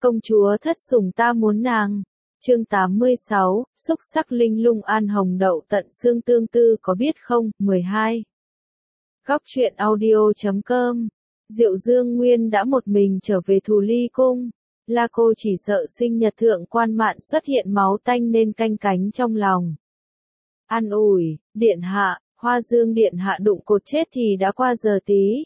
Công chúa thất sủng ta muốn nàng. Chương 86, xúc sắc linh lung an hồng đậu tận xương tương tư có biết không? 12. Góc truyện audio.com. Diệu Dương Nguyên đã một mình trở về Thù Ly Cung. La cô chỉ sợ sinh nhật thượng quan mạn xuất hiện máu tanh nên canh cánh trong lòng. An ủi, điện hạ, Hoa Dương điện hạ đụng cột chết thì đã qua giờ tí.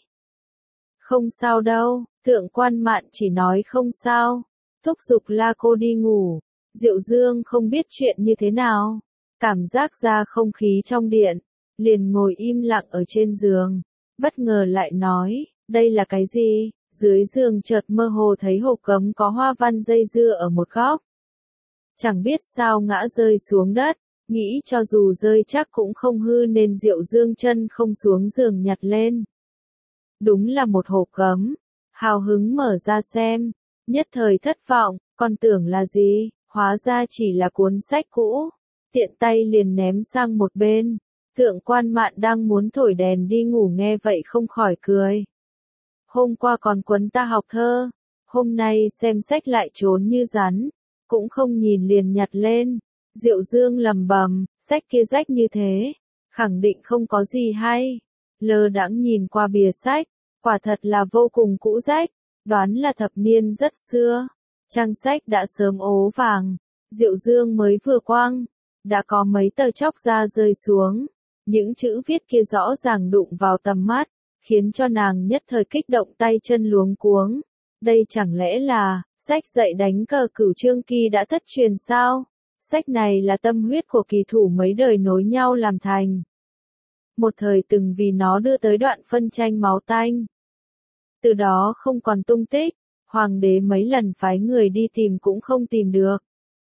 Không sao đâu, thượng quan mạn chỉ nói không sao. Thúc giục La cô đi ngủ. Diệu Dương không biết chuyện như thế nào. Cảm giác ra không khí trong điện. Liền ngồi im lặng ở trên giường. Bất ngờ lại nói, đây là cái gì? Dưới giường chợt mơ hồ thấy hộp gấm có hoa văn dây dưa ở một góc. Chẳng biết sao ngã rơi xuống đất. Nghĩ cho dù rơi chắc cũng không hư nên Diệu Dương chân không xuống giường nhặt lên. Đúng là một hộp gấm. Hào hứng mở ra xem. Nhất thời thất vọng, còn tưởng là gì, hóa ra chỉ là cuốn sách cũ. Tiện tay liền ném sang một bên. Thượng quan mạn đang muốn thổi đèn đi ngủ nghe vậy không khỏi cười. Hôm qua còn quấn ta học thơ. Hôm nay xem sách lại trốn như rắn. Cũng không nhìn liền nhặt lên. Diệu Dương lầm bầm, sách kia rách như thế. Khẳng định không có gì hay. Lơ đãng nhìn qua bìa sách. Quả thật là vô cùng cũ rách. Đoán là thập niên rất xưa. Trang sách đã sớm ố vàng. Diệu Dương mới vừa quăng. Đã có mấy tờ chóc ra rơi xuống. Những chữ viết kia rõ ràng đụng vào tầm mắt. Khiến cho nàng nhất thời kích động tay chân luống cuống. Đây chẳng lẽ là, sách dạy đánh cờ Cửu Chương Kỳ đã thất truyền sao? Sách này là tâm huyết của kỳ thủ mấy đời nối nhau làm thành. Một thời từng vì nó đưa tới đoạn phân tranh máu tanh. Từ đó không còn tung tích, hoàng đế mấy lần phái người đi tìm cũng không tìm được.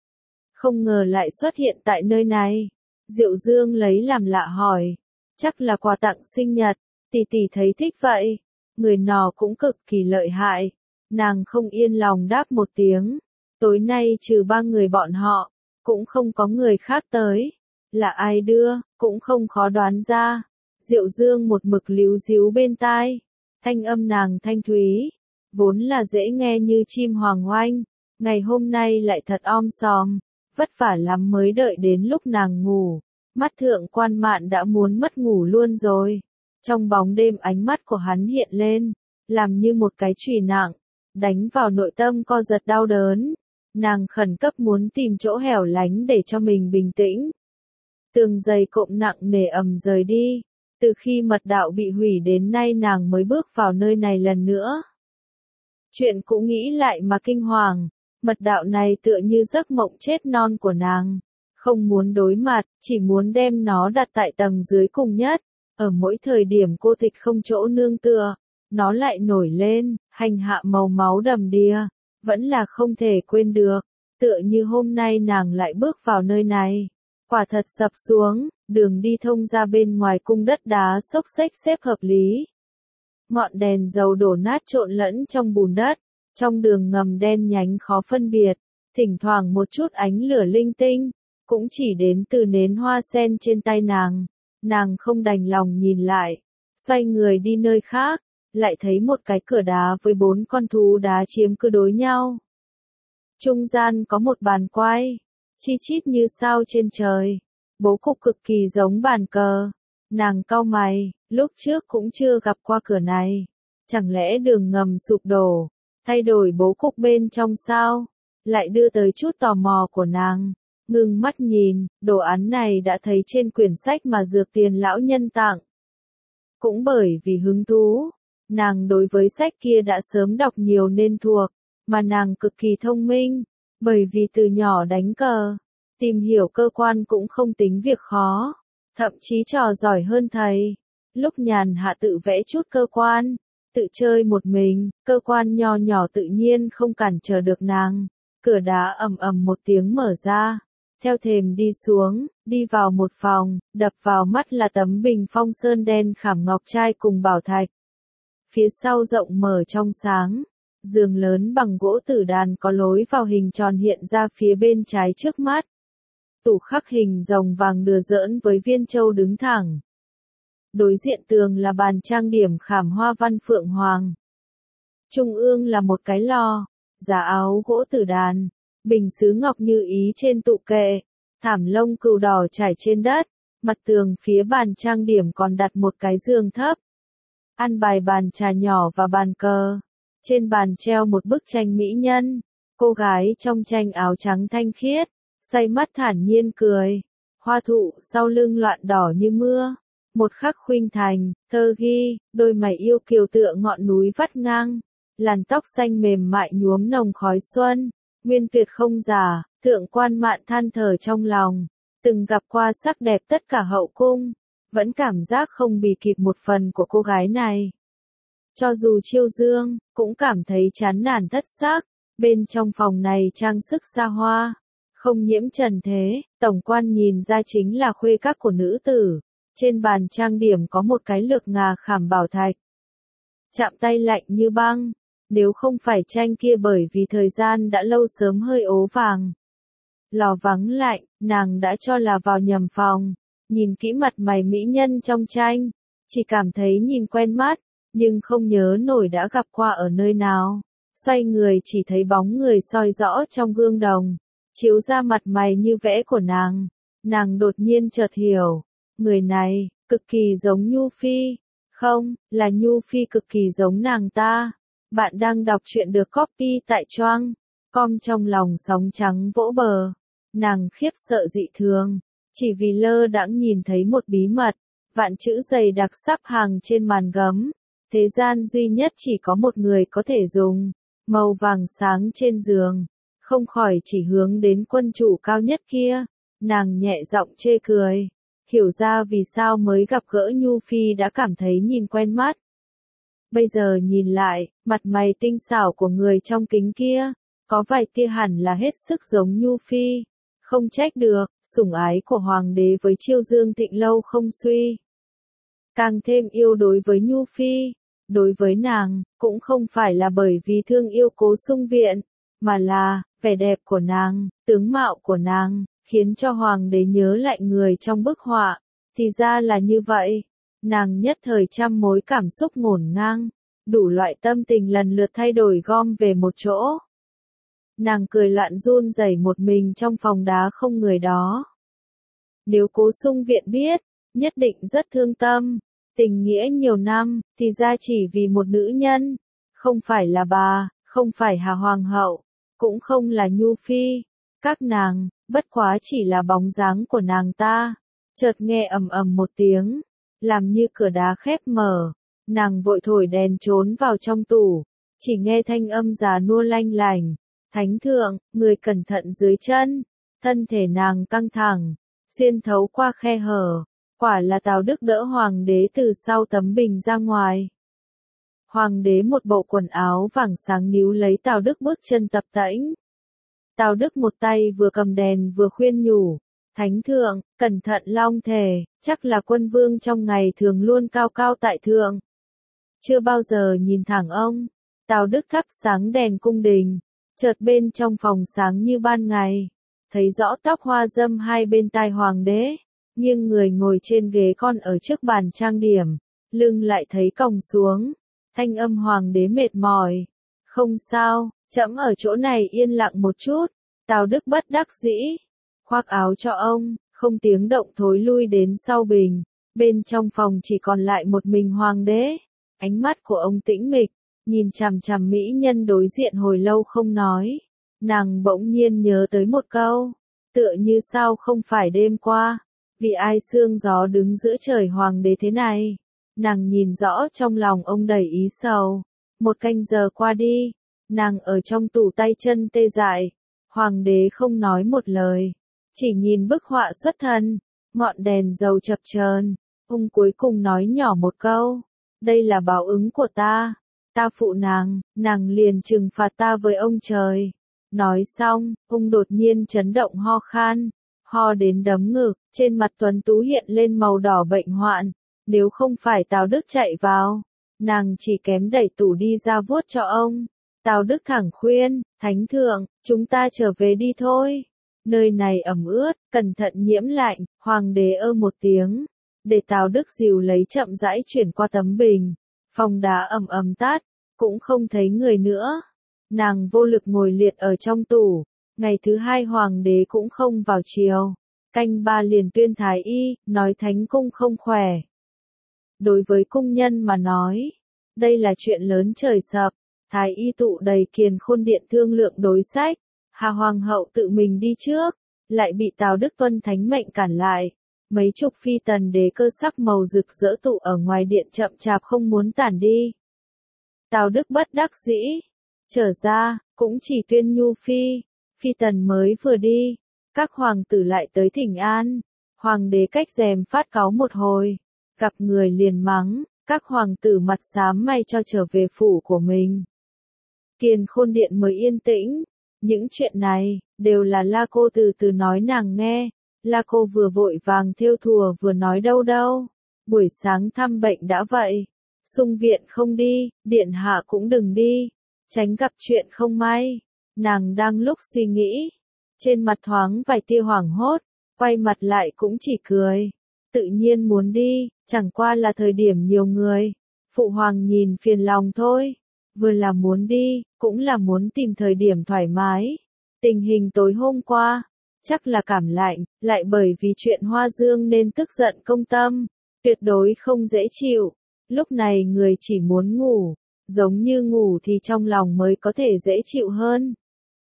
Không ngờ lại xuất hiện tại nơi này. Diệu Dương lấy làm lạ hỏi, chắc là quà tặng sinh nhật, tỷ tỷ thấy thích vậy. Người nọ cũng cực kỳ lợi hại. Nàng không yên lòng đáp một tiếng. Tối nay trừ 3 người bọn họ, cũng không có người khác tới. Là ai đưa, cũng không khó đoán ra. Diệu Dương một mực líu díu bên tai. Thanh âm nàng thanh thúy, vốn là dễ nghe như chim hoàng oanh, ngày hôm nay lại thật om sòm, vất vả lắm mới đợi đến lúc nàng ngủ, mắt thượng quan mạn đã muốn mất ngủ luôn rồi. Trong bóng đêm ánh mắt của hắn hiện lên, làm như một cái chùy nặng, đánh vào nội tâm co giật đau đớn. Nàng khẩn cấp muốn tìm chỗ hẻo lánh để cho mình bình tĩnh. Tường dày cộm nặng nề ầm rời đi. Từ khi mật đạo bị hủy đến nay nàng mới bước vào nơi này lần nữa. Chuyện cũng nghĩ lại mà kinh hoàng, mật đạo này tựa như giấc mộng chết non của nàng. Không muốn đối mặt, chỉ muốn đem nó đặt tại tầng dưới cùng nhất. Ở mỗi thời điểm cô tịch không chỗ nương tựa, nó lại nổi lên, hành hạ màu máu đầm đìa, vẫn là không thể quên được. Tựa như hôm nay nàng lại bước vào nơi này. Quả thật sập xuống, đường đi thông ra bên ngoài cung đất đá xốc xếch xếp hợp lý. Ngọn đèn dầu đổ nát trộn lẫn trong bùn đất, trong đường ngầm đen nhánh khó phân biệt, thỉnh thoảng một chút ánh lửa linh tinh, cũng chỉ đến từ nến hoa sen trên tay nàng. Nàng không đành lòng nhìn lại, xoay người đi nơi khác, lại thấy một cái cửa đá với 4 con thú đá chiếm cứ đối nhau. Trung gian có một bàn quay, chi chít như sao trên trời, bố cục cực kỳ giống bàn cờ. Nàng cau mày, lúc trước cũng chưa gặp qua cửa này. Chẳng lẽ đường ngầm sụp đổ, thay đổi bố cục bên trong sao? Lại đưa tới chút tò mò của nàng. Ngưng mắt nhìn, đồ án này đã thấy trên quyển sách mà Dược Tiền lão nhân tặng. Cũng bởi vì hứng thú, nàng đối với sách kia đã sớm đọc nhiều nên thuộc, mà nàng cực kỳ thông minh, bởi vì từ nhỏ đánh cờ, tìm hiểu cơ quan cũng không tính việc khó, thậm chí trò giỏi hơn thầy. Lúc nhàn hạ tự vẽ chút cơ quan, tự chơi một mình, cơ quan nho nhỏ tự nhiên không cản trở được nàng. Cửa đá ầm ầm một tiếng mở ra, theo thềm đi xuống, đi vào một phòng, đập vào mắt là tấm bình phong sơn đen khảm ngọc trai cùng bảo thạch. Phía sau rộng mở trong sáng, giường lớn bằng gỗ tử đàn có lối vào hình tròn hiện ra phía bên trái trước mắt. Tủ khắc hình rồng vàng đừa giỡn với viên châu đứng thẳng. Đối diện tường là bàn trang điểm khảm hoa văn phượng hoàng. Trung ương là một cái lò, giá áo gỗ tử đàn, bình sứ ngọc như ý trên tụ kệ, thảm lông cừu đỏ trải trên đất, mặt tường phía bàn trang điểm còn đặt một cái giường thấp. Ăn bài bàn trà nhỏ và bàn cờ. Trên bàn treo một bức tranh mỹ nhân, cô gái trong tranh áo trắng thanh khiết, xoay mắt thản nhiên cười. Hoa thụ sau lưng loạn đỏ như mưa. Một khắc khuynh thành, thơ ghi, đôi mày yêu kiều tựa ngọn núi vắt ngang, làn tóc xanh mềm mại nhuốm nồng khói xuân, nguyên tuyệt không giả, thượng quan mạn than thở trong lòng, từng gặp qua sắc đẹp tất cả hậu cung, vẫn cảm giác không bì kịp một phần của cô gái này. Cho dù Chiêu Dương, cũng cảm thấy chán nản thất sắc, bên trong phòng này trang sức xa hoa, không nhiễm trần thế, tổng quan nhìn ra chính là khuê các của nữ tử. Trên bàn trang điểm có một cái lược ngà khảm bảo thạch. Chạm tay lạnh như băng, nếu không phải tranh kia bởi vì thời gian đã lâu sớm hơi ố vàng. Lò vắng lạnh, nàng đã cho là vào nhầm phòng, nhìn kỹ mặt mày mỹ nhân trong tranh, chỉ cảm thấy nhìn quen mắt, nhưng không nhớ nổi đã gặp qua ở nơi nào. Xoay người chỉ thấy bóng người soi rõ trong gương đồng, chiếu ra mặt mày như vẽ của nàng đột nhiên chợt hiểu. Người này, cực kỳ giống Nhu Phi. Không, là Nhu Phi cực kỳ giống nàng ta. Bạn đang đọc truyện được copy tại Choang. Com trong lòng sóng trắng vỗ bờ. Nàng khiếp sợ dị thường. Chỉ vì lơ đãng nhìn thấy một bí mật. Vạn chữ dày đặc sắp hàng trên màn gấm. Thế gian duy nhất chỉ có một người có thể dùng. Màu vàng sáng trên giường. Không khỏi chỉ hướng đến quân chủ cao nhất kia. Nàng nhẹ giọng chê cười. Hiểu ra vì sao mới gặp gỡ Nhu Phi đã cảm thấy nhìn quen mắt. Bây giờ nhìn lại, mặt mày tinh xảo của người trong kính kia, có vài tia hẳn là hết sức giống Nhu Phi. Không trách được, sủng ái của hoàng đế với Chiêu Dương Thịnh lâu không suy. Càng thêm yêu đối với Nhu Phi, đối với nàng, cũng không phải là bởi vì thương yêu Cố Sung Viện, mà là, vẻ đẹp của nàng, tướng mạo của nàng. Khiến cho hoàng đế nhớ lại người trong bức họa, thì ra là như vậy. Nàng nhất thời trăm mối cảm xúc ngổn ngang, đủ loại tâm tình lần lượt thay đổi gom về một chỗ. Nàng cười loạn run rẩy một mình trong phòng đá không người đó. Nếu Cố Sung Viện biết, nhất định rất thương tâm, tình nghĩa nhiều năm, thì ra chỉ vì một nữ nhân, không phải là bà, không phải Hà Hoàng hậu, cũng không là Nhu Phi, các nàng. Bất quá chỉ là bóng dáng của nàng ta. Chợt nghe ầm ầm một tiếng, làm như cửa đá khép mở. Nàng vội thổi đèn trốn vào trong tủ, chỉ nghe thanh âm già nua lanh lảnh. Thánh thượng, người cẩn thận dưới chân. Thân thể nàng căng thẳng, xuyên thấu qua khe hở. Quả là Tào Đức đỡ hoàng đế từ sau tấm bình ra ngoài. Hoàng đế một bộ quần áo vàng sáng níu lấy Tào Đức bước chân tập tễnh. Tào Đức một tay vừa cầm đèn vừa khuyên nhủ, Thánh thượng, cẩn thận long thể, chắc là quân vương trong ngày thường luôn cao cao tại thượng. Chưa bao giờ nhìn thẳng ông, Tào Đức thắp sáng đèn cung đình, chợt bên trong phòng sáng như ban ngày, thấy rõ tóc hoa dâm hai bên tai hoàng đế, nghiêng người ngồi trên ghế con ở trước bàn trang điểm, lưng lại thấy còng xuống, thanh âm hoàng đế mệt mỏi, không sao. Trẫm ở chỗ này yên lặng một chút. Tào Đức bất đắc dĩ, khoác áo cho ông, không tiếng động thối lui đến sau bình. Bên trong phòng chỉ còn lại một mình hoàng đế. Ánh mắt của ông tĩnh mịch, nhìn chằm chằm mỹ nhân đối diện hồi lâu không nói. Nàng bỗng nhiên nhớ tới một câu, tựa như sao không phải đêm qua, vì ai sương gió đứng giữa trời hoàng đế thế này. Nàng nhìn rõ trong lòng ông đầy ý sầu. Một canh giờ qua đi. Nàng ở trong tủ tay chân tê dại, hoàng đế không nói một lời, chỉ nhìn bức họa xuất thần, ngọn đèn dầu chập chờn, ông cuối cùng nói nhỏ một câu, đây là báo ứng của ta phụ nàng liền trừng phạt ta với ông trời. Nói xong, ông đột nhiên chấn động ho khan, ho đến đấm ngực, trên mặt tuấn tú hiện lên màu đỏ bệnh hoạn, nếu không phải Tào Đức chạy vào, nàng chỉ kém đẩy tủ đi ra vuốt cho ông. Tào Đức thẳng khuyên, Thánh thượng, chúng ta trở về đi thôi. Nơi này ẩm ướt, cẩn thận nhiễm lạnh, hoàng đế một tiếng. Để Tào Đức dìu lấy chậm rãi chuyển qua tấm bình. Phòng đá ầm ầm tắt, cũng không thấy người nữa. Nàng vô lực ngồi liệt ở trong tủ. Ngày thứ hai hoàng đế cũng không vào triều. Canh ba liền tuyên thái y, nói thánh cung không khỏe. Đối với cung nhân mà nói, đây là chuyện lớn trời sập. Thái y tụ đầy Kiền Khôn điện thương lượng đối sách. Hà hoàng hậu tự mình đi trước, lại bị Tào Đức tuân thánh mệnh cản lại. Mấy chục phi tần đế cơ sắc màu rực rỡ tụ ở ngoài điện chậm chạp không muốn tản đi. Tào Đức bất đắc dĩ, trở ra, cũng chỉ tuyên nhu phi tần mới vừa đi, các hoàng tử lại tới thỉnh an. Hoàng đế cách rèm phát cáu một hồi, gặp người liền mắng, các hoàng tử mặt xám may cho trở về phủ của mình. Kiền Khôn điện mới yên tĩnh. Những chuyện này, đều là La Cô từ từ nói nàng nghe. La Cô vừa vội vàng thêu thùa vừa nói đâu, buổi sáng thăm bệnh đã vậy. Xung viện không đi, điện hạ cũng đừng đi, tránh gặp chuyện không may. Nàng đang lúc suy nghĩ, trên mặt thoáng vài tia hoảng hốt, quay mặt lại cũng chỉ cười. Tự nhiên muốn đi, chẳng qua là thời điểm nhiều người. Phụ hoàng nhìn phiền lòng thôi. Vừa là muốn đi, cũng là muốn tìm thời điểm thoải mái. Tình hình tối hôm qua, chắc là cảm lạnh, lại bởi vì chuyện Hoa Dương nên tức giận công tâm, tuyệt đối không dễ chịu. Lúc này người chỉ muốn ngủ, giống như ngủ thì trong lòng mới có thể dễ chịu hơn.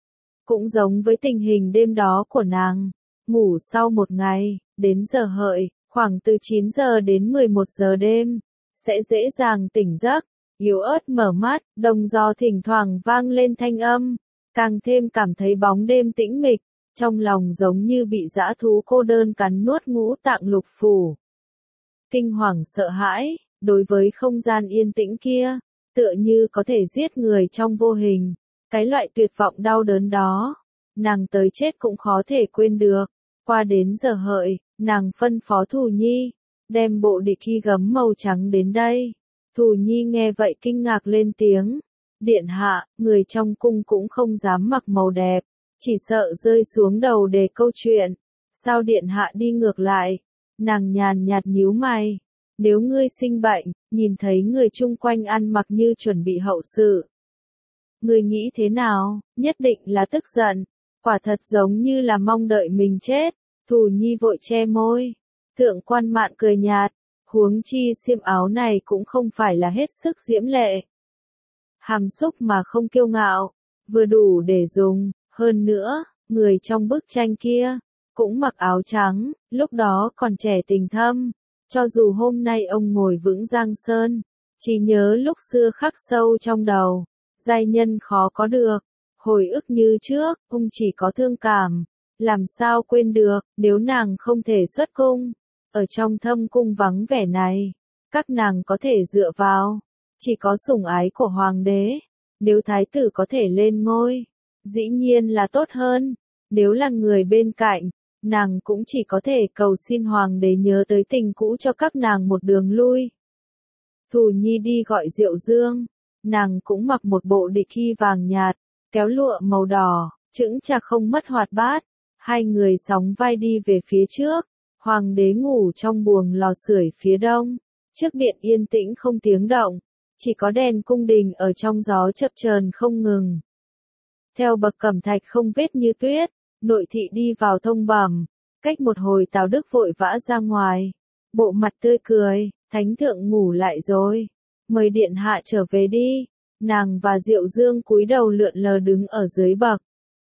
Cũng giống với tình hình đêm đó của nàng, ngủ sau một ngày, đến giờ hợi, khoảng từ 9 giờ đến 11 giờ đêm, sẽ dễ dàng tỉnh giấc. Yếu ớt mở mắt, đồng gió thỉnh thoảng vang lên thanh âm, càng thêm cảm thấy bóng đêm tĩnh mịch, trong lòng giống như bị dã thú cô đơn cắn nuốt ngũ tạng lục phủ. Kinh hoàng sợ hãi, đối với không gian yên tĩnh kia, tựa như có thể giết người trong vô hình, cái loại tuyệt vọng đau đớn đó, nàng tới chết cũng khó thể quên được. Qua đến giờ hợi, nàng phân phó Thù Nhi, đem bộ địch khi gấm màu trắng đến đây. Thù Nhi nghe vậy kinh ngạc lên tiếng. Điện hạ, người trong cung cũng không dám mặc màu đẹp, chỉ sợ rơi xuống đầu đề câu chuyện. Sao điện hạ đi ngược lại? Nàng nhàn nhạt nhíu mày. Nếu ngươi sinh bệnh, nhìn thấy người chung quanh ăn mặc như chuẩn bị hậu sự. Ngươi nghĩ thế nào? Nhất định là tức giận. Quả thật giống như là mong đợi mình chết. Thù Nhi vội che môi. Thượng quan Mạn cười nhạt. Huống chi xiêm áo này cũng không phải là hết sức diễm lệ. Hàm xúc mà không kiêu ngạo, vừa đủ để dùng, hơn nữa, người trong bức tranh kia, cũng mặc áo trắng, lúc đó còn trẻ tình thâm. Cho dù hôm nay ông ngồi vững Giang Sơn, chỉ nhớ lúc xưa khắc sâu trong đầu, giai nhân khó có được, hồi ức như trước, ông chỉ có thương cảm, làm sao quên được, nếu nàng không thể xuất cung. Ở trong thâm cung vắng vẻ này, các nàng có thể dựa vào, chỉ có sủng ái của hoàng đế. Nếu thái tử có thể lên ngôi, dĩ nhiên là tốt hơn. Nếu là người bên cạnh, nàng cũng chỉ có thể cầu xin hoàng đế nhớ tới tình cũ cho các nàng một đường lui. Thù Nhi đi gọi Diệu Dương, nàng cũng mặc một bộ địch khi vàng nhạt, kéo lụa màu đỏ, chững chạc không mất hoạt bát. Hai người sóng vai đi về phía trước. Hoàng đế ngủ trong buồng lò sưởi phía đông, trước điện yên tĩnh không tiếng động, chỉ có đèn cung đình ở trong gió chập chờn không ngừng. Theo bậc cẩm thạch không vết như tuyết, nội thị đi vào thông bẩm, cách một hồi Tào Đức vội vã ra ngoài, bộ mặt tươi cười, thánh thượng ngủ lại rồi, mời điện hạ trở về đi. Nàng và Diệu Dương cúi đầu lượn lờ đứng ở dưới bậc.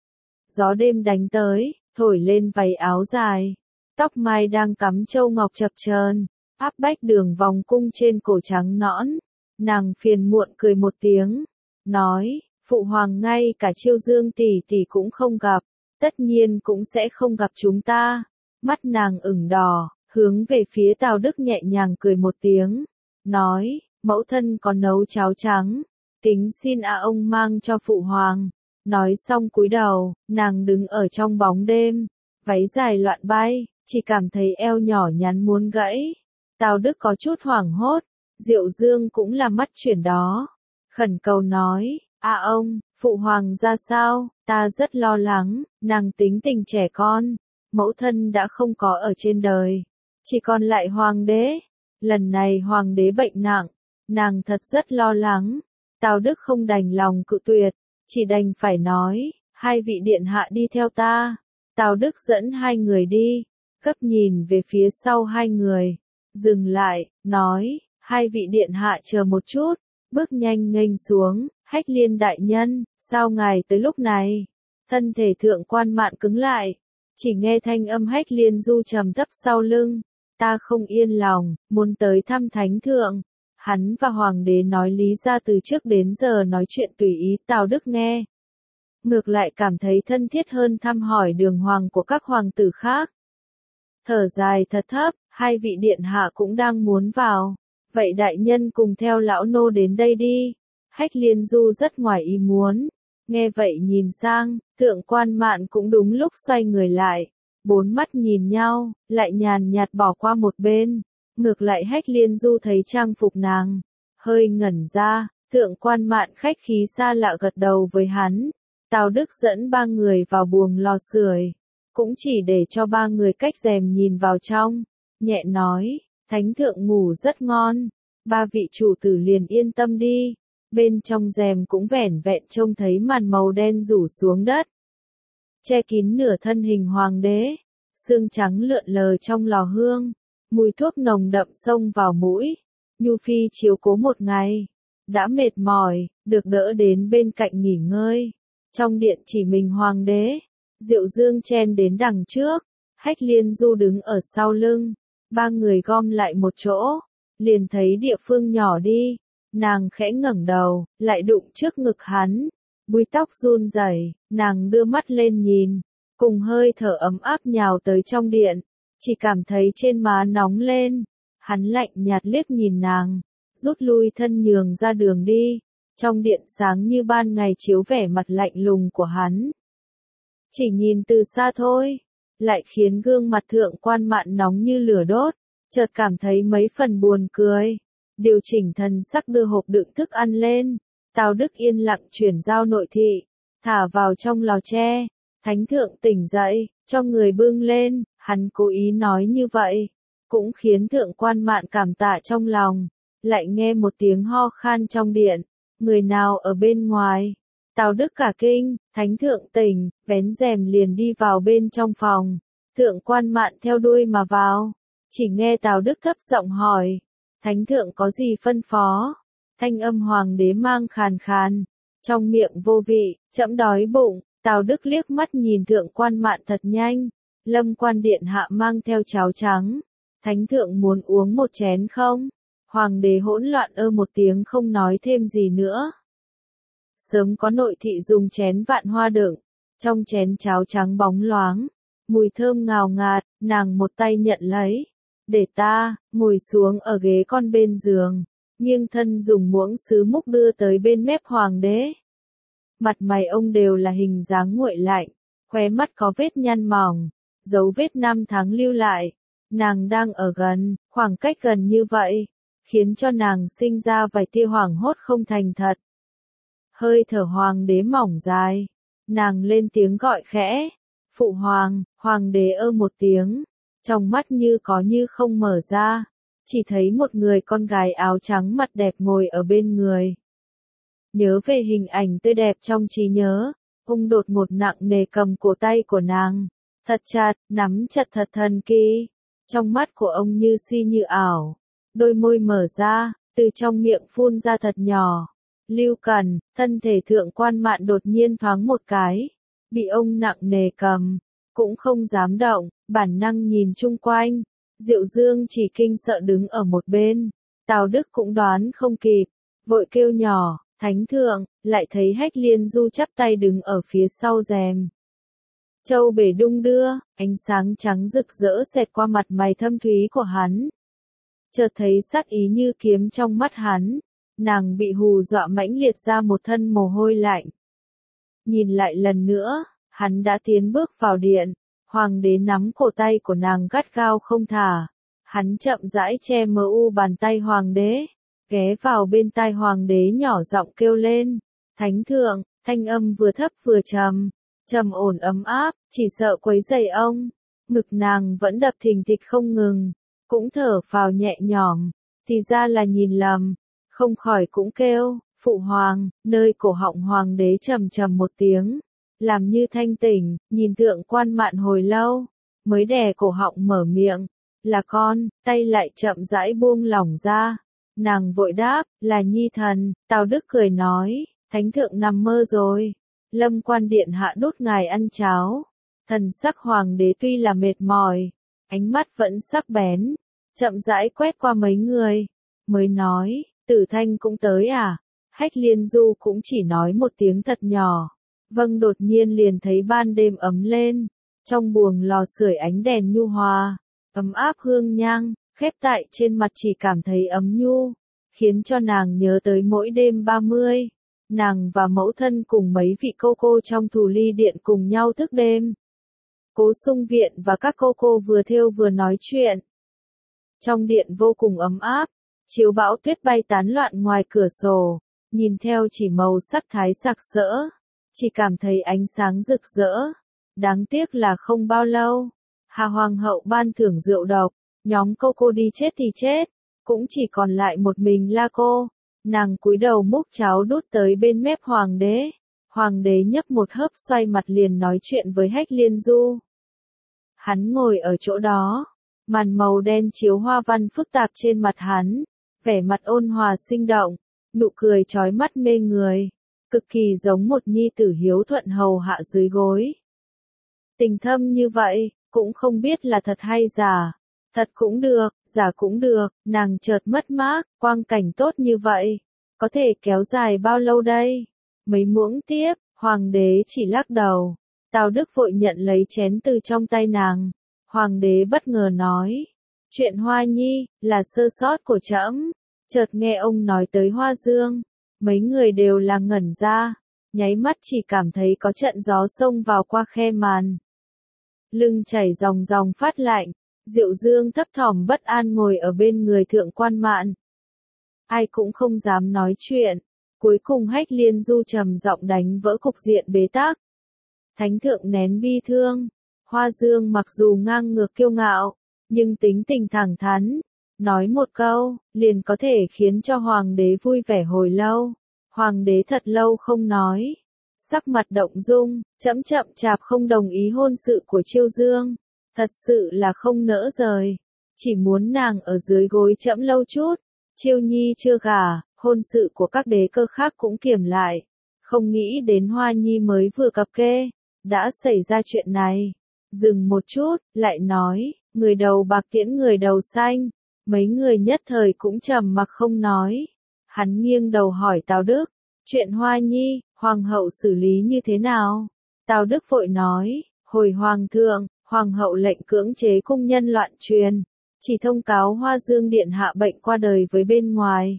Gió đêm đánh tới, thổi lên váy áo dài. Tóc mai đang cắm châu ngọc chập chờn, áp bách đường vòng cung trên cổ trắng nõn. Nàng phiền muộn cười một tiếng, nói, phụ hoàng ngay cả Chiêu Dương tỷ tỷ cũng không gặp, tất nhiên cũng sẽ không gặp chúng ta. Mắt nàng ửng đỏ, hướng về phía Tào Đức nhẹ nhàng cười một tiếng, nói, mẫu thân có nấu cháo trắng, kính xin ông mang cho phụ hoàng. Nói xong cúi đầu, nàng đứng ở trong bóng đêm, váy dài loạn bay. Chỉ cảm thấy eo nhỏ nhắn muốn gãy. Tào Đức có chút hoảng hốt, Diệu Dương cũng là mắt chuyển đó. Khẩn cầu nói, ông, phụ hoàng ra sao, ta rất lo lắng, nàng tính tình trẻ con, mẫu thân đã không có ở trên đời, chỉ còn lại hoàng đế. Lần này hoàng đế bệnh nặng, nàng thật rất lo lắng. Tào Đức không đành lòng cự tuyệt, chỉ đành phải nói, hai vị điện hạ đi theo ta. Tào Đức dẫn hai người đi, gấp nhìn về phía sau hai người, dừng lại, nói, hai vị điện hạ chờ một chút, bước nhanh nghênh xuống, Hách Liên đại nhân, sao ngài tới lúc này? Thân thể Thượng Quan Mạn cứng lại, chỉ nghe thanh âm Hách Liên Du trầm thấp sau lưng, ta không yên lòng, muốn tới thăm thánh thượng. Hắn và hoàng đế nói lý ra từ trước đến giờ nói chuyện tùy ý, Tào Đức nghe. Ngược lại cảm thấy thân thiết hơn thăm hỏi đường hoàng của các hoàng tử khác. Thở dài thật thấp, hai vị điện hạ cũng đang muốn vào. Vậy đại nhân cùng theo lão nô đến đây đi. Hách Liên Du rất ngoài ý muốn. Nghe vậy nhìn sang, Thượng Quan Mạn cũng đúng lúc xoay người lại. Bốn mắt nhìn nhau, lại nhàn nhạt bỏ qua một bên. Ngược lại Hách Liên Du thấy trang phục nàng, hơi ngẩn ra, Thượng Quan Mạn khách khí xa lạ gật đầu với hắn. Tào Đức dẫn ba người vào buồng lò sưởi, cũng chỉ để cho ba người cách rèm nhìn vào trong, nhẹ nói, thánh thượng ngủ rất ngon, ba vị chủ tử liền yên tâm đi. Bên trong rèm cũng vẻn vẹn trông thấy màn màu đen rủ xuống đất, che kín nửa thân hình hoàng đế, xương trắng lượn lờ trong lò hương, mùi thuốc nồng đậm xông vào mũi. Nhu Phi chiếu cố một ngày, đã mệt mỏi, được đỡ đến bên cạnh nghỉ ngơi. Trong điện chỉ mình hoàng đế, Diệu Dương chen đến đằng trước, Hách Liên Du đứng ở sau lưng, ba người gom lại một chỗ, liền thấy địa phương nhỏ đi, nàng khẽ ngẩng đầu, lại đụng trước ngực hắn, búi tóc run rẩy, nàng đưa mắt lên nhìn, cùng hơi thở ấm áp nhào tới trong điện, chỉ cảm thấy trên má nóng lên, hắn lạnh nhạt liếc nhìn nàng, rút lui thân nhường ra đường đi. Trong điện sáng như ban ngày chiếu vẻ mặt lạnh lùng của hắn. Chỉ nhìn từ xa thôi, lại khiến gương mặt Thượng Quan Mạn nóng như lửa đốt, chợt cảm thấy mấy phần buồn cười. Điều chỉnh thần sắc đưa hộp đựng thức ăn lên, Tào Đức yên lặng chuyển giao nội thị, thả vào trong lò tre. Thánh thượng tỉnh dậy, cho người bưng lên, hắn cố ý nói như vậy, cũng khiến Thượng Quan Mạn cảm tạ trong lòng. Lại nghe một tiếng ho khan trong điện. Người nào ở bên ngoài? Tào Đức cả kinh, thánh thượng tỉnh, vén rèm liền đi vào bên trong phòng. Thượng Quan Mạn theo đuôi mà vào. Chỉ nghe Tào Đức thấp giọng hỏi, thánh thượng có gì phân phó? Thanh âm hoàng đế mang khàn khàn, trong miệng vô vị, trẫm đói bụng. Tào Đức liếc mắt nhìn Thượng Quan Mạn thật nhanh. Lâm Quan điện hạ mang theo cháo trắng. Thánh thượng muốn uống một chén không? Hoàng đế hỗn loạn một tiếng không nói thêm gì nữa. Sớm có nội thị dùng chén vạn hoa đựng, trong chén cháo trắng bóng loáng, mùi thơm ngào ngạt, nàng một tay nhận lấy, để ta, ngồi xuống ở ghế con bên giường, nghiêng thân dùng muỗng sứ múc đưa tới bên mép hoàng đế. Mặt mày ông đều là hình dáng nguội lạnh, khóe mắt có vết nhăn mỏng, dấu vết năm tháng lưu lại, nàng đang ở gần, khoảng cách gần như vậy, khiến cho nàng sinh ra vài tia hoảng hốt không thành thật. Hơi thở hoàng đế mỏng dài, nàng lên tiếng gọi khẽ, phụ hoàng. Hoàng đế một tiếng, trong mắt như có như không mở ra, chỉ thấy một người con gái áo trắng mặt đẹp ngồi ở bên người. Nhớ về hình ảnh tươi đẹp trong trí nhớ, ông đột ngột nặng nề cầm cổ tay của nàng, thật chặt, nắm chặt thật thần kỳ. Trong mắt của ông như si như ảo, đôi môi mở ra, từ trong miệng phun ra thật nhỏ. Lưu Cần, thân thể Thượng Quan Mạn đột nhiên thoáng một cái, bị ông nặng nề cầm, cũng không dám động, bản năng nhìn chung quanh. Diệu Dương chỉ kinh sợ đứng ở một bên, Tào Đức cũng đoán không kịp, vội kêu nhỏ, thánh thượng, lại thấy Hách Liên Du chắp tay đứng ở phía sau rèm. Châu bể đung đưa, ánh sáng trắng rực rỡ xẹt qua mặt mày thâm thúy của hắn. Chợt thấy sát ý như kiếm trong mắt hắn, nàng bị hù dọa mãnh liệt ra một thân mồ hôi lạnh. Nhìn lại lần nữa, hắn đã tiến bước vào điện, hoàng đế nắm cổ tay của nàng gắt gao không thả. Hắn chậm rãi che mờ bàn tay hoàng đế, ghé vào bên tai hoàng đế nhỏ giọng kêu lên, thánh thượng, thanh âm vừa thấp vừa trầm, trầm ổn ấm áp, chỉ sợ quấy rầy ông. Ngực nàng vẫn đập thình thịch không ngừng, cũng thở phào nhẹ nhõm, thì ra là nhìn lầm, không khỏi cũng kêu, Phụ hoàng, nơi cổ họng hoàng đế trầm trầm một tiếng, làm như thanh tỉnh, nhìn Thượng Quan Mạn hồi lâu, mới đè cổ họng mở miệng, là con, tay lại chậm rãi buông lỏng ra. Nàng vội đáp, là nhi thần. Tào Đức cười nói, thánh thượng nằm mơ rồi. Lâm Quan điện hạ đút ngài ăn cháo. Thần sắc hoàng đế tuy là mệt mỏi, ánh mắt vẫn sắc bén, chậm rãi quét qua mấy người, mới nói, Tử Thanh cũng tới à? Hách Liên Du cũng chỉ nói một tiếng thật nhỏ. Vâng, đột nhiên liền thấy ban đêm ấm lên, trong buồng lò sưởi ánh đèn nhu hòa, ấm áp hương nhang, khép tại trên mặt chỉ cảm thấy ấm nhu, khiến cho nàng nhớ tới mỗi đêm 30. Nàng và mẫu thân cùng mấy vị cô cô trong Thù Ly Điện cùng nhau thức đêm. Cố Sung Viện và các cô cô vừa thêu vừa nói chuyện. Trong điện vô cùng ấm áp, chiếu bão tuyết bay tán loạn ngoài cửa sổ, nhìn theo chỉ màu sắc thái sặc sỡ, chỉ cảm thấy ánh sáng rực rỡ. Đáng tiếc là không bao lâu, Hà Hoàng hậu ban thưởng rượu độc, nhóm cô cô đi chết thì chết, cũng chỉ còn lại một mình La Cô. Nàng cúi đầu múc cháo đút tới bên mép hoàng đế. Hoàng đế nhấp một hớp xoay mặt liền nói chuyện với Hách Liên Du. Hắn ngồi ở chỗ đó, màn màu đen chiếu hoa văn phức tạp trên mặt hắn, vẻ mặt ôn hòa sinh động, nụ cười chói mắt mê người, cực kỳ giống một nhi tử hiếu thuận hầu hạ dưới gối. Tình thâm như vậy, cũng không biết là thật hay giả. Thật cũng được, giả cũng được, nàng chợt mất mát, quang cảnh tốt như vậy, có thể kéo dài bao lâu đây? Mấy muỗng tiếp, hoàng đế chỉ lắc đầu. Tào Đức vội nhận lấy chén từ trong tay nàng. Hoàng đế bất ngờ nói, chuyện Hoa Nhi, là sơ sót của trẫm. Chợt nghe ông nói tới Hoa Dương, mấy người đều là ngẩn ra, nháy mắt chỉ cảm thấy có trận gió xông vào qua khe màn. Lưng chảy ròng ròng phát lạnh, Diệu Dương thấp thỏm bất an ngồi ở bên người Thượng Quan Mạn. Ai cũng không dám nói chuyện, cuối cùng Hách Liên Du trầm giọng đánh vỡ cục diện bế tắc. Thánh thượng nén bi thương, Hoa Dương mặc dù ngang ngược kiêu ngạo, nhưng tính tình thẳng thắn, nói một câu, liền có thể khiến cho hoàng đế vui vẻ hồi lâu. Hoàng đế thật lâu không nói, sắc mặt động dung, chậm chạp không đồng ý hôn sự của Chiêu Dương, thật sự là không nỡ rời, chỉ muốn nàng ở dưới gối trẫm lâu chút. Chiêu Nhi chưa gả, hôn sự của các đế cơ khác cũng kiềm lại, không nghĩ đến Hoa Nhi mới vừa cập kê, đã xảy ra chuyện này. Dừng một chút, lại nói, người đầu bạc tiễn người đầu xanh, mấy người nhất thời cũng trầm mặc không nói. Hắn nghiêng đầu hỏi Tào Đức, chuyện Hoa Nhi, hoàng hậu xử lý như thế nào? Tào Đức vội nói, hồi hoàng thượng, hoàng hậu lệnh cưỡng chế cung nhân loạn truyền, chỉ thông cáo Hoa Dương điện hạ bệnh qua đời với bên ngoài.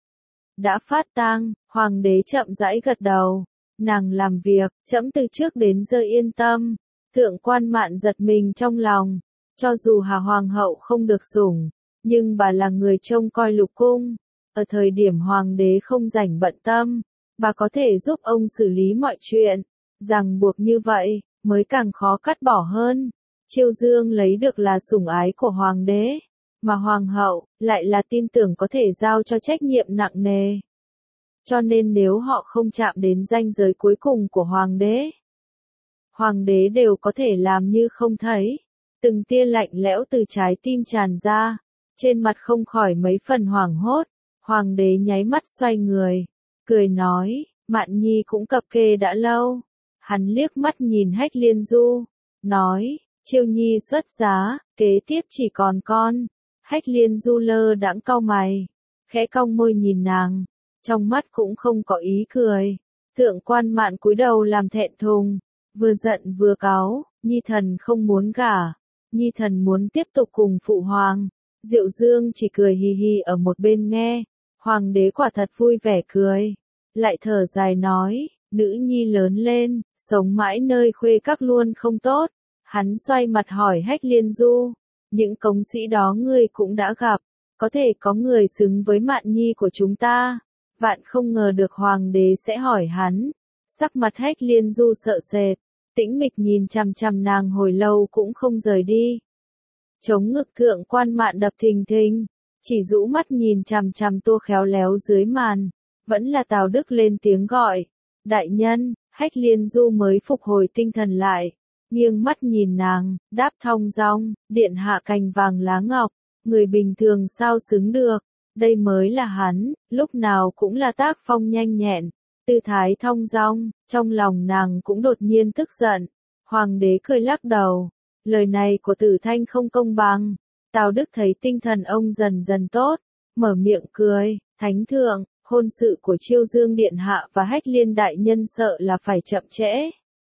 Đã phát tang, hoàng đế chậm rãi gật đầu, nàng làm việc, trẫm từ trước đến giờ yên tâm. Thượng Quan Mạn giật mình trong lòng, cho dù Hà Hoàng hậu không được sủng, nhưng bà là người trông coi lục cung, ở thời điểm hoàng đế không rảnh bận tâm, bà có thể giúp ông xử lý mọi chuyện, ràng buộc như vậy, mới càng khó cắt bỏ hơn. Chiêu Dương lấy được là sủng ái của hoàng đế, mà hoàng hậu lại là tin tưởng có thể giao cho trách nhiệm nặng nề. Cho nên nếu họ không chạm đến ranh giới cuối cùng của hoàng đế đều có thể làm như không thấy. Từng tia lạnh lẽo từ trái tim tràn ra, trên mặt không khỏi mấy phần hoảng hốt. Hoàng đế nháy mắt xoay người, cười nói, Mạn Nhi cũng cập kê đã lâu. Hắn liếc mắt nhìn Hách Liên Du, nói, Chiêu Nhi xuất giá, kế tiếp chỉ còn con. Hách Liên Du lơ đãng cau mày, khẽ cong môi nhìn nàng, trong mắt cũng không có ý cười. Thượng Quan Mạn cúi đầu làm thẹn thùng, vừa giận vừa cáu, Nhi thần không muốn gả, Nhi thần muốn tiếp tục cùng phụ hoàng. Diệu Dương chỉ cười hì hì ở một bên nghe, hoàng đế quả thật vui vẻ cười, lại thở dài nói, nữ nhi lớn lên, sống mãi nơi khuê các luôn không tốt. Hắn xoay mặt hỏi Hách Liên Du, những cống sĩ đó ngươi cũng đã gặp, có thể có người xứng với Mạn Nhi của chúng ta? Vạn không ngờ được hoàng đế sẽ hỏi hắn. Sắc mặt Hách Liên Du sợ sệt, tĩnh mịch nhìn chằm chằm nàng hồi lâu cũng không rời đi. Chống ngực Thượng Quan Mạn đập thình thình, chỉ rũ mắt nhìn chằm chằm tua khéo léo dưới màn, Vẫn là Tào Đức lên tiếng gọi. Đại nhân, Hách Liên Du mới phục hồi tinh thần lại. Nghiêng mắt nhìn nàng, đáp thong dong, điện hạ cành vàng lá ngọc, người bình thường sao xứng được. Đây mới là hắn, lúc nào cũng là tác phong nhanh nhẹn, tư thái thong dong, trong lòng nàng cũng đột nhiên tức giận. Hoàng đế cười lắc đầu, lời này của Tử Thanh không công bằng. Tào Đức thấy tinh thần ông dần dần tốt, mở miệng cười, thánh thượng, hôn sự của Chiêu Dương điện hạ và Hách Liên đại nhân sợ là phải chậm trễ.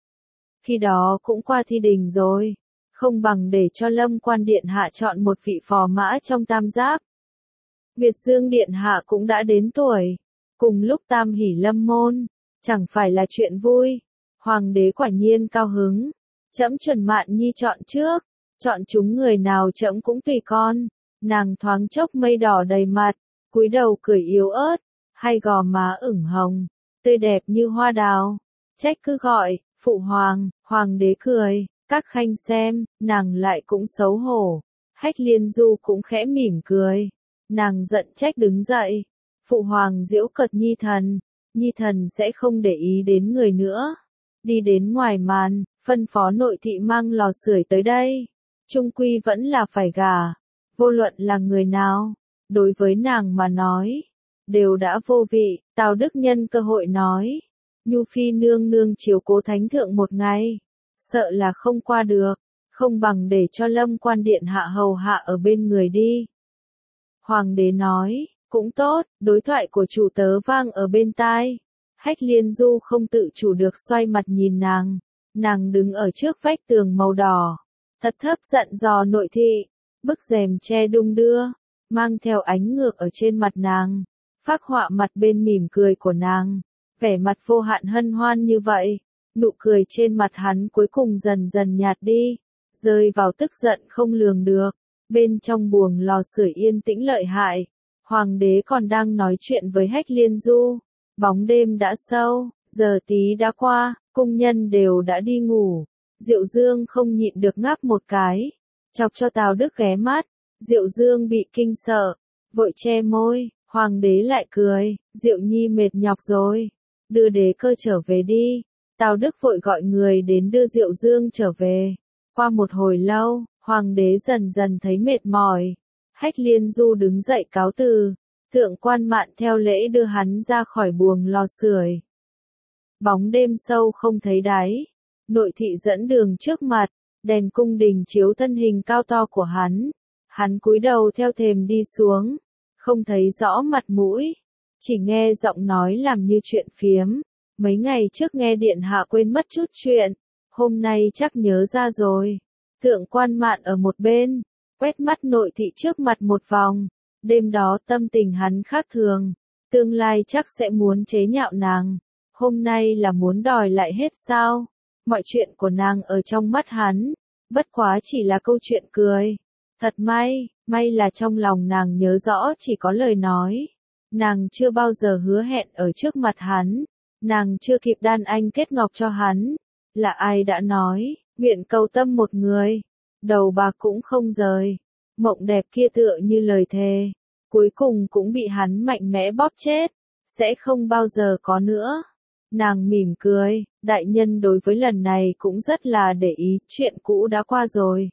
Khi đó cũng qua thi đình rồi, không bằng để cho Lâm Quan điện hạ chọn một vị phò mã trong tam giáp. Việt Dương điện hạ cũng đã đến tuổi, cùng lúc tam hỷ lâm môn, chẳng phải là chuyện vui. Hoàng đế quả nhiên cao hứng, trẫm chuẩn Mạn Nhi chọn trước, chọn chúng người nào trẫm cũng tùy con. Nàng thoáng chốc mây đỏ đầy mặt, cúi đầu cười yếu ớt, hai gò má ửng hồng, tươi đẹp như hoa đào. Trách cứ gọi, phụ hoàng, hoàng đế cười, các khanh xem, nàng lại cũng xấu hổ. Hách Liên Du cũng khẽ mỉm cười, nàng giận trách đứng dậy. Phụ hoàng giễu cợt nhi thần sẽ không để ý đến người nữa. Đi đến ngoài màn, phân phó nội thị mang lò sưởi tới đây. Trung quy vẫn là phải gả, vô luận là người nào, đối với nàng mà nói, đều đã vô vị. Tào Đức nhân cơ hội nói, Nhu Phi nương nương chiếu cố thánh thượng một ngày, sợ là không qua được, không bằng để cho Lâm Quan điện hạ hầu hạ ở bên người đi. Hoàng đế nói, cũng tốt, đối thoại của chủ tớ vang ở bên tai. Hách Liên Du không tự chủ được xoay mặt nhìn nàng đứng ở trước vách tường màu đỏ, thật thấp dặn dò nội thị, bức rèm che đung đưa, mang theo ánh ngược ở trên mặt nàng, phác họa mặt bên mỉm cười của nàng, vẻ mặt vô hạn hân hoan như vậy, nụ cười trên mặt hắn cuối cùng dần dần nhạt đi, rơi vào tức giận không lường được. Bên trong buồng lò sưởi yên tĩnh lợi hại, hoàng đế còn đang nói chuyện với Hách Liên Du. Bóng đêm đã sâu, giờ tí đã qua, cung nhân đều đã đi ngủ. Diệu Dương không nhịn được ngáp một cái, chọc cho Tào Đức ghé mắt. Diệu Dương bị kinh sợ, vội che môi. Hoàng đế lại cười, Diệu Nhi mệt nhọc rồi, đưa đế cơ trở về đi. Tào Đức vội gọi người đến đưa Diệu Dương trở về. Qua một hồi lâu, hoàng đế dần dần thấy mệt mỏi. Hách Liên Du đứng dậy cáo từ. Thượng quan Mạn theo lễ đưa hắn ra khỏi buồng lò sưởi. Bóng đêm sâu không thấy đáy. Nội thị dẫn đường trước mặt, đèn cung đình chiếu thân hình cao to của hắn. Hắn cúi đầu theo thềm đi xuống, không thấy rõ mặt mũi, chỉ nghe giọng nói làm như chuyện phiếm. Mấy ngày trước nghe điện hạ quên mất chút chuyện, hôm nay chắc nhớ ra rồi. Thượng quan Mạn ở một bên, quét mắt nội thị trước mặt một vòng. Đêm đó tâm tình hắn khác thường, tương lai chắc sẽ muốn chế nhạo nàng, hôm nay là muốn đòi lại hết sao? Mọi chuyện của nàng ở trong mắt hắn, bất quá chỉ là câu chuyện cười. Thật may là trong lòng nàng nhớ rõ chỉ có lời nói. Nàng chưa bao giờ hứa hẹn ở trước mặt hắn, nàng chưa kịp đan anh kết ngọc cho hắn. Là ai đã nói, nguyện cầu tâm một người, đầu bạc cũng không rời. Mộng đẹp kia tựa như lời thề, cuối cùng cũng bị hắn mạnh mẽ bóp chết, sẽ không bao giờ có nữa. Nàng mỉm cười, đại nhân đối với lần này cũng rất là để ý, chuyện cũ đã qua rồi.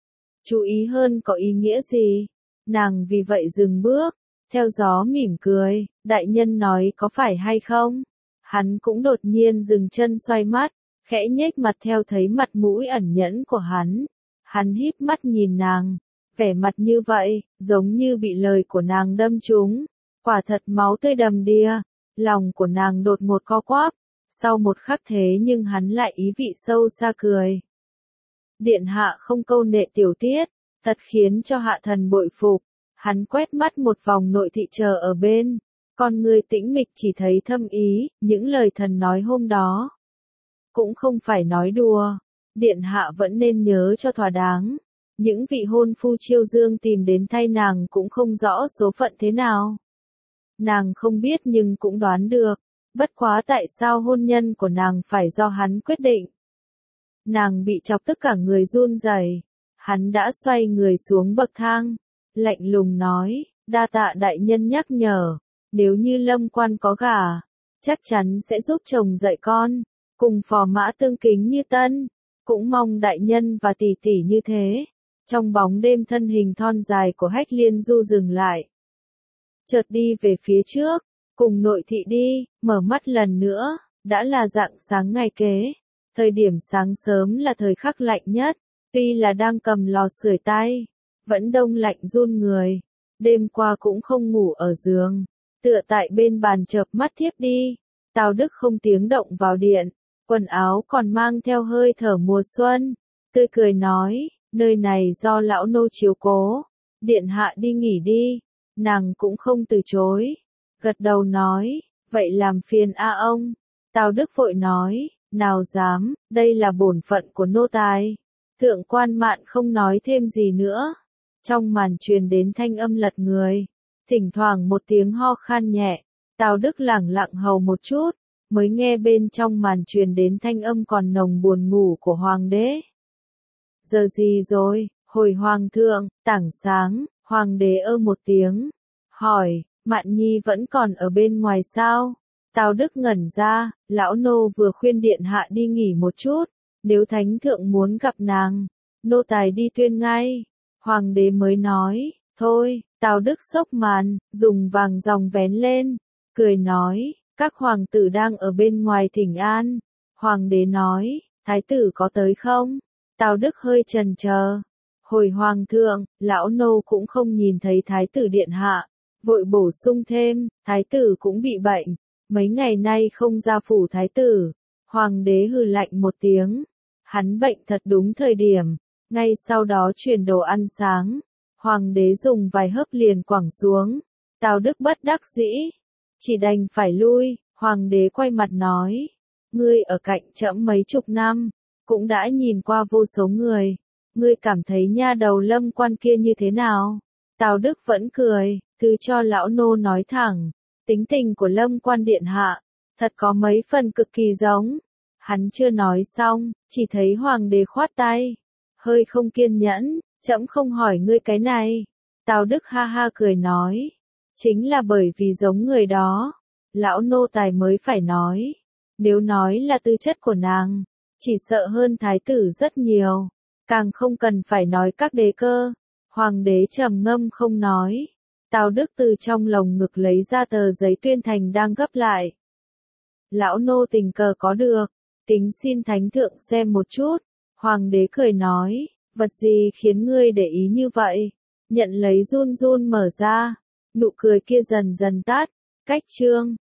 Chú ý hơn có ý nghĩa gì? Nàng vì vậy dừng bước, theo gió mỉm cười, đại nhân nói có phải hay không? Hắn cũng đột nhiên dừng chân xoay mắt, khẽ nhếch mặt theo thấy mặt mũi ẩn nhẫn của hắn. Hắn híp mắt nhìn nàng, vẻ mặt như vậy, giống như bị lời của nàng đâm trúng. Quả thật máu tươi đầm đìa, lòng của nàng đột ngột co quắp. Sau một khắc thế nhưng hắn lại ý vị sâu xa cười. Điện hạ không câu nệ tiểu tiết, thật khiến cho hạ thần bội phục. Hắn quét mắt một vòng nội thị chờ ở bên, con người tĩnh mịch chỉ thấy thâm ý, những lời thần nói hôm đó. Cũng không phải nói đùa, điện hạ vẫn nên nhớ cho thỏa đáng. Những vị hôn phu Chiêu Dương tìm đến thay nàng cũng không rõ số phận thế nào. Nàng không biết nhưng cũng đoán được, bất quá tại sao hôn nhân của nàng phải do hắn quyết định. Nàng bị chọc tất cả người run rẩy. Hắn đã xoay người xuống bậc thang, lạnh lùng nói, đa tạ đại nhân nhắc nhở, Nếu như Lâm Quan có gả, chắc chắn sẽ giúp chồng dạy con, cùng phò mã tương kính như tân, cũng mong đại nhân và tỷ tỷ như thế. Trong bóng đêm thân hình thon dài của Hách Liên Du dừng lại. Chợt đi về phía trước, cùng nội thị đi, mở mắt lần nữa, đã là rạng sáng ngày kế. Thời điểm sáng sớm là thời khắc lạnh nhất, tuy là đang cầm lò sưởi tay, vẫn đông lạnh run người. Đêm qua cũng không ngủ ở giường, tựa tại bên bàn chợp mắt thiếp đi. Tào Đức không tiếng động vào điện, quần áo còn mang theo hơi thở mùa xuân, tươi cười nói, nơi này do lão nô chiếu cố, điện hạ đi nghỉ đi. Nàng cũng không từ chối, gật đầu nói, vậy làm phiền a ông. Tào Đức vội nói, nào dám, đây là bổn phận của nô tài. Thượng quan Mạn không nói thêm gì nữa. Trong màn truyền đến thanh âm lật người, thỉnh thoảng một tiếng ho khan nhẹ. Tào Đức lẳng lặng hầu một chút, mới nghe bên trong màn truyền đến thanh âm còn nồng buồn ngủ của hoàng đế. Giờ gì rồi? Hồi hoàng thượng, tảng sáng. Hoàng đế một tiếng, hỏi, Mạn Nhi vẫn còn ở bên ngoài sao? Tào Đức ngẩn ra, lão nô vừa khuyên điện hạ đi nghỉ một chút, nếu thánh thượng muốn gặp nàng, nô tài đi tuyên ngay. Hoàng đế mới nói, thôi. Tào Đức xốc màn, dùng vàng ròng vén lên, cười nói, các hoàng tử đang ở bên ngoài thỉnh an. Hoàng đế nói, thái tử có tới không? Tào Đức hơi chần chờ. Hồi hoàng thượng, lão nô cũng không nhìn thấy thái tử điện hạ, vội bổ sung thêm, thái tử cũng bị bệnh, mấy ngày nay không ra phủ thái tử. Hoàng đế hừ lạnh một tiếng, hắn bệnh thật đúng thời điểm, ngay sau đó truyền đồ ăn sáng, hoàng đế dùng vài hớp liền quẳng xuống. Tào Đức bất đắc dĩ, chỉ đành phải lui. Hoàng đế quay mặt nói, ngươi ở cạnh trẫm mấy chục năm, cũng đã nhìn qua vô số người. Ngươi cảm thấy nha đầu Lâm Quan kia như thế nào? Tào Đức vẫn cười, thứ cho lão nô nói thẳng, tính tình của Lâm Quan điện hạ, thật có mấy phần cực kỳ giống. Hắn chưa nói xong, chỉ thấy hoàng đế khoát tay, hơi không kiên nhẫn, trẫm không hỏi ngươi cái này. Tào Đức ha ha cười nói, chính là bởi vì giống người đó, lão nô tài mới phải nói. Nếu nói là tư chất của nàng, chỉ sợ hơn thái tử rất nhiều. Càng không cần phải nói các đế cơ. Hoàng đế trầm ngâm không nói. Tào Đức từ trong lồng ngực lấy ra tờ giấy tuyên thành đang gấp lại. Lão nô tình cờ có được, kính xin thánh thượng xem một chút. Hoàng đế cười nói, vật gì khiến ngươi để ý như vậy? Nhận lấy run run mở ra, nụ cười kia dần dần tắt. Cách chương